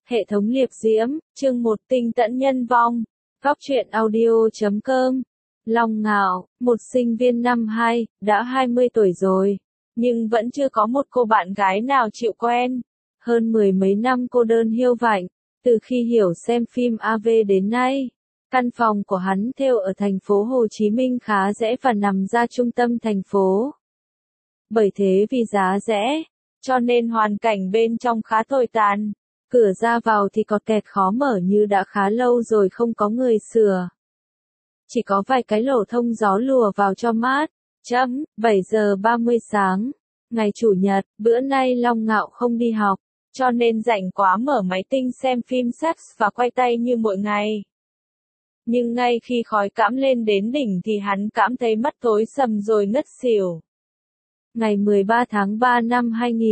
Hệ thống liệp diễm, chương 1 tinh tẫn nhân vong. Góc truyện audio.com. Long Ngạo, một sinh viên năm 2, đã 20 tuổi rồi, nhưng vẫn chưa có một cô bạn gái nào chịu quen. Hơn mười mấy năm cô đơn hiu vạnh, từ khi hiểu xem phim AV đến nay. Căn phòng của hắn theo ở thành phố Hồ Chí Minh khá rẻ và nằm ra trung tâm thành phố. Bởi thế vì giá rẻ, cho nên hoàn cảnh bên trong khá tồi tàn. Cửa ra vào thì có kẹt khó mở như đã khá lâu rồi không có người sửa. Chỉ có vài cái lỗ thông gió lùa vào cho mát. 7 giờ 30 sáng, ngày Chủ nhật, bữa nay Long Ngạo không đi học, cho nên rảnh quá mở máy tinh xem phim sex và quay tay như mỗi ngày. Nhưng ngay khi khói cảm lên đến đỉnh thì hắn cảm thấy mắt tối sầm rồi ngất xỉu. Ngày 13 tháng 3 năm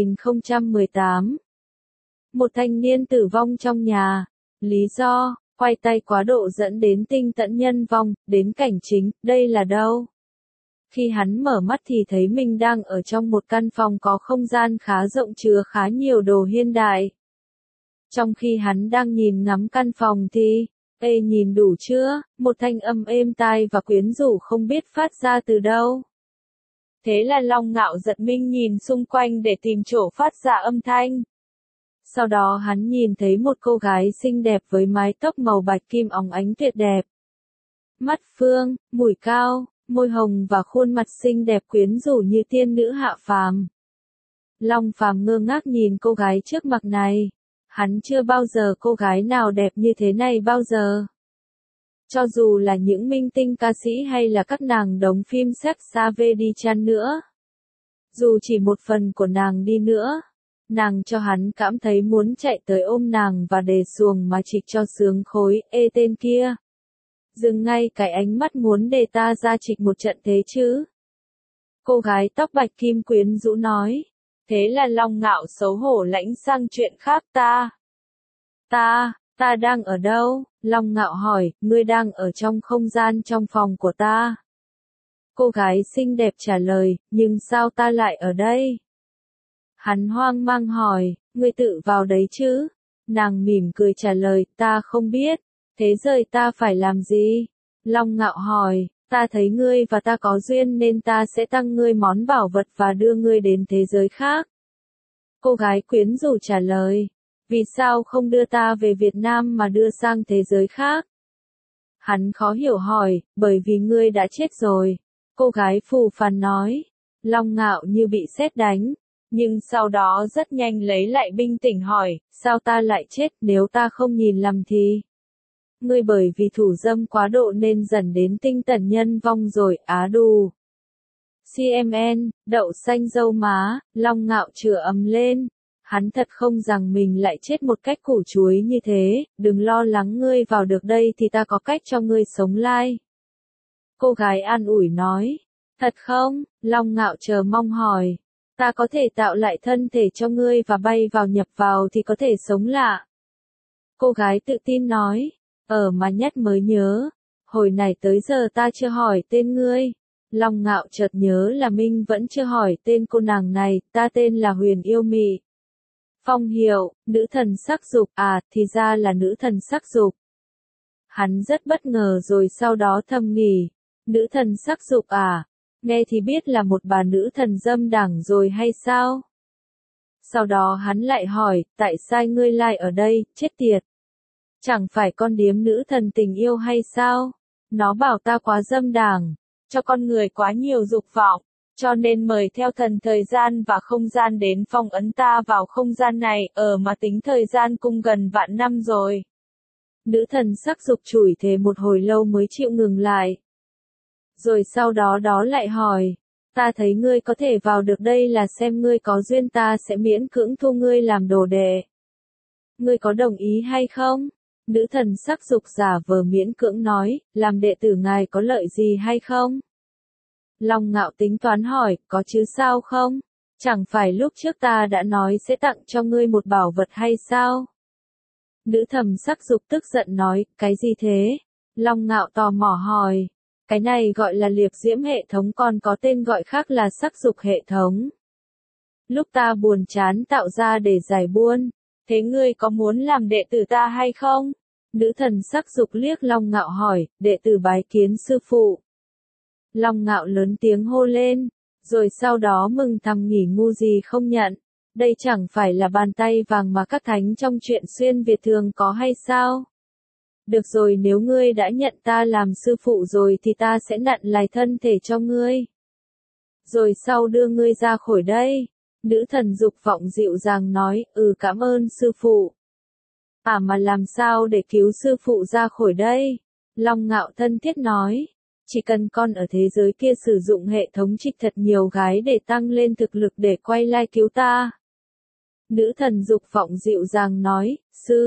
2018. Một thanh niên tử vong trong nhà. Lý do, quay tay quá độ dẫn đến tinh tẫn nhân vong, đến cảnh chính, đây là đâu? Khi hắn mở mắt thì thấy mình đang ở trong một căn phòng có không gian khá rộng chứa khá nhiều đồ hiện đại. Trong khi hắn đang nhìn ngắm căn phòng thì, ê nhìn đủ chưa, một thanh âm êm tai và quyến rũ không biết phát ra từ đâu. Thế là Long Ngạo giật mình nhìn xung quanh để tìm chỗ phát ra âm thanh. Sau đó hắn nhìn thấy một cô gái xinh đẹp với mái tóc màu bạch kim óng ánh tuyệt đẹp. Mắt phương, mũi cao, môi hồng và khuôn mặt xinh đẹp quyến rũ như tiên nữ hạ phàm. Long Phàm ngơ ngác nhìn cô gái trước mặt này. Hắn chưa bao giờ cô gái nào đẹp như thế này bao giờ. Cho dù là những minh tinh ca sĩ hay là các nàng đóng phim sex AV đi chăng nữa. Dù chỉ một phần của nàng đi nữa. Nàng cho hắn cảm thấy muốn chạy tới ôm nàng và đề xuồng mà trịch cho sướng khối, ê tên kia. Dừng ngay cái ánh mắt muốn để ta ra trịch một trận thế chứ. Cô gái tóc bạch kim quyến rũ nói. Thế là Long Ngạo xấu hổ lãnh sang chuyện khác Ta đang ở đâu? Long Ngạo hỏi, ngươi đang ở trong không gian trong phòng của ta. Cô gái xinh đẹp trả lời, nhưng sao ta lại ở đây? Hắn hoang mang hỏi, ngươi tự vào đấy chứ? Nàng mỉm cười trả lời, ta không biết. Thế rồi ta phải làm gì? Long Ngạo hỏi, ta thấy ngươi và ta có duyên nên ta sẽ tặng ngươi món bảo vật và đưa ngươi đến thế giới khác. Cô gái quyến rũ trả lời, vì sao không đưa ta về Việt Nam mà đưa sang thế giới khác? Hắn khó hiểu hỏi, bởi vì ngươi đã chết rồi. Cô gái phù phàng nói, Long Ngạo như bị sét đánh. Nhưng sau đó rất nhanh lấy lại bình tĩnh hỏi, sao ta lại chết nếu ta không nhìn lầm thì? Ngươi bởi vì thủ dâm quá độ nên dần đến tinh tẫn nhân vong rồi, á đù. CMN, đậu xanh dâu má, Long Ngạo chửa ầm lên. Hắn thật không rằng mình lại chết một cách củ chuối như thế, đừng lo lắng ngươi vào được đây thì ta có cách cho ngươi sống lại. Cô gái an ủi nói, thật không? Long Ngạo chờ mong hỏi. Ta có thể tạo lại thân thể cho ngươi và bay vào nhập vào thì có thể sống lại. Cô gái tự tin nói, mà nhất mới nhớ, hồi này tới giờ ta chưa hỏi tên ngươi. Long Ngạo chợt nhớ là mình vẫn chưa hỏi tên cô nàng này, ta tên là Huyền Yêu Mị. Phong hiệu, nữ thần sắc dục, thì ra là nữ thần sắc dục. Hắn rất bất ngờ rồi sau đó thầm nghĩ, nữ thần sắc dục nghe thì biết là một bà nữ thần dâm đảng rồi hay sao? Sau đó hắn lại hỏi, tại sao ngươi lại ở đây, chết tiệt? Chẳng phải con điếm nữ thần tình yêu hay sao? Nó bảo ta quá dâm đảng, cho con người quá nhiều dục vọng, cho nên mời theo thần thời gian và không gian đến phong ấn ta vào không gian này, mà tính thời gian cũng gần vạn năm rồi. Nữ thần sắc dục chửi thề một hồi lâu mới chịu ngừng lại. Rồi sau đó lại hỏi, ta thấy ngươi có thể vào được đây là xem ngươi có duyên ta sẽ miễn cưỡng thu ngươi làm đồ đệ. Ngươi có đồng ý hay không? Nữ thần sắc dục giả vờ miễn cưỡng nói, làm đệ tử ngài có lợi gì hay không? Long Ngạo tính toán hỏi, có chứ sao không? Chẳng phải lúc trước ta đã nói sẽ tặng cho ngươi một bảo vật hay sao? Nữ thần sắc dục tức giận nói, cái gì thế? Long Ngạo tò mò hỏi. Cái này gọi là liệp diễm hệ thống còn có tên gọi khác là sắc dục hệ thống. Lúc ta buồn chán tạo ra để giải buồn. Thế ngươi có muốn làm đệ tử ta hay không? Nữ thần sắc dục liếc Long Ngạo hỏi, đệ tử bái kiến sư phụ. Long Ngạo lớn tiếng hô lên, rồi sau đó mừng thầm nghỉ ngu gì không nhận. Đây chẳng phải là bàn tay vàng mà các thánh trong truyện xuyên Việt thường có hay sao? Được rồi, nếu ngươi đã nhận ta làm sư phụ rồi thì ta sẽ nặn lại thân thể cho ngươi. Rồi sau đưa ngươi ra khỏi đây. Nữ thần dục vọng dịu dàng nói, cảm ơn sư phụ. Mà làm sao để cứu sư phụ ra khỏi đây? Long Ngạo thân thiết nói, chỉ cần con ở thế giới kia sử dụng hệ thống trích thật nhiều gái để tăng lên thực lực để quay lại cứu ta. Nữ thần dục vọng dịu dàng nói,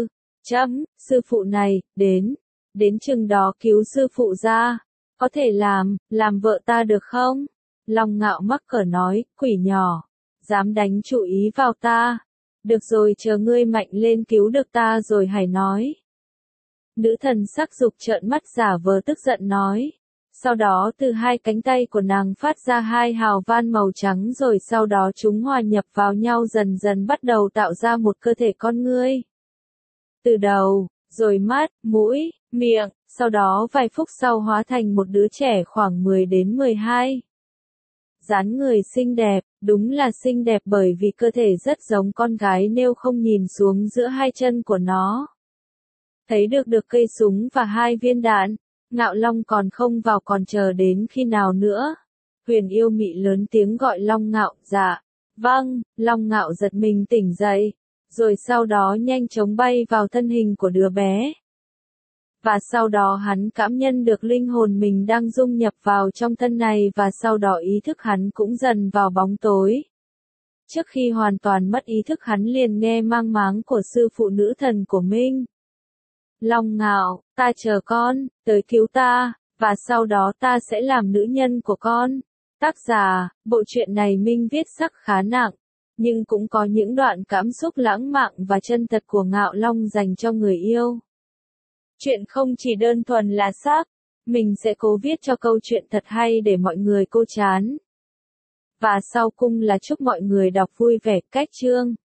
sư phụ này, đến chừng đó cứu sư phụ ra, có thể làm vợ ta được không? Long Ngạo mắc cỡ nói, quỷ nhỏ, dám đánh chủ ý vào ta. Được rồi, chờ ngươi mạnh lên cứu được ta rồi hãy nói. Nữ thần sắc dục trợn mắt giả vờ tức giận nói. Sau đó từ hai cánh tay của nàng phát ra hai hào van màu trắng, rồi sau đó chúng hòa nhập vào nhau dần dần bắt đầu tạo ra một cơ thể con ngươi. Từ đầu, rồi mắt, mũi, miệng, sau đó vài phút sau hóa thành một đứa trẻ khoảng 10 đến 12. Dáng người xinh đẹp, đúng là xinh đẹp bởi vì cơ thể rất giống con gái nếu không nhìn xuống giữa hai chân của nó. Thấy được cây súng và hai viên đạn, Ngạo Long còn không vào còn chờ đến khi nào nữa. Huyền yêu mị lớn tiếng gọi Long Ngạo, dạ, vâng, Long Ngạo giật mình tỉnh dậy, rồi sau đó nhanh chóng bay vào thân hình của đứa bé. Và sau đó hắn cảm nhận được linh hồn mình đang dung nhập vào trong thân này và sau đó ý thức hắn cũng dần vào bóng tối. Trước khi hoàn toàn mất ý thức hắn liền nghe mang máng của sư phụ nữ thần của mình. Long Ngạo, ta chờ con, tới cứu ta, và sau đó ta sẽ làm nữ nhân của con. Tác giả, bộ truyện này Minh viết sắc khá nặng, nhưng cũng có những đoạn cảm xúc lãng mạn và chân thật của Ngạo Long dành cho người yêu. Chuyện không chỉ đơn thuần là sắc, mình sẽ cố viết cho câu chuyện thật hay để mọi người cô chán. Và sau cùng là chúc mọi người đọc vui vẻ. Cách chương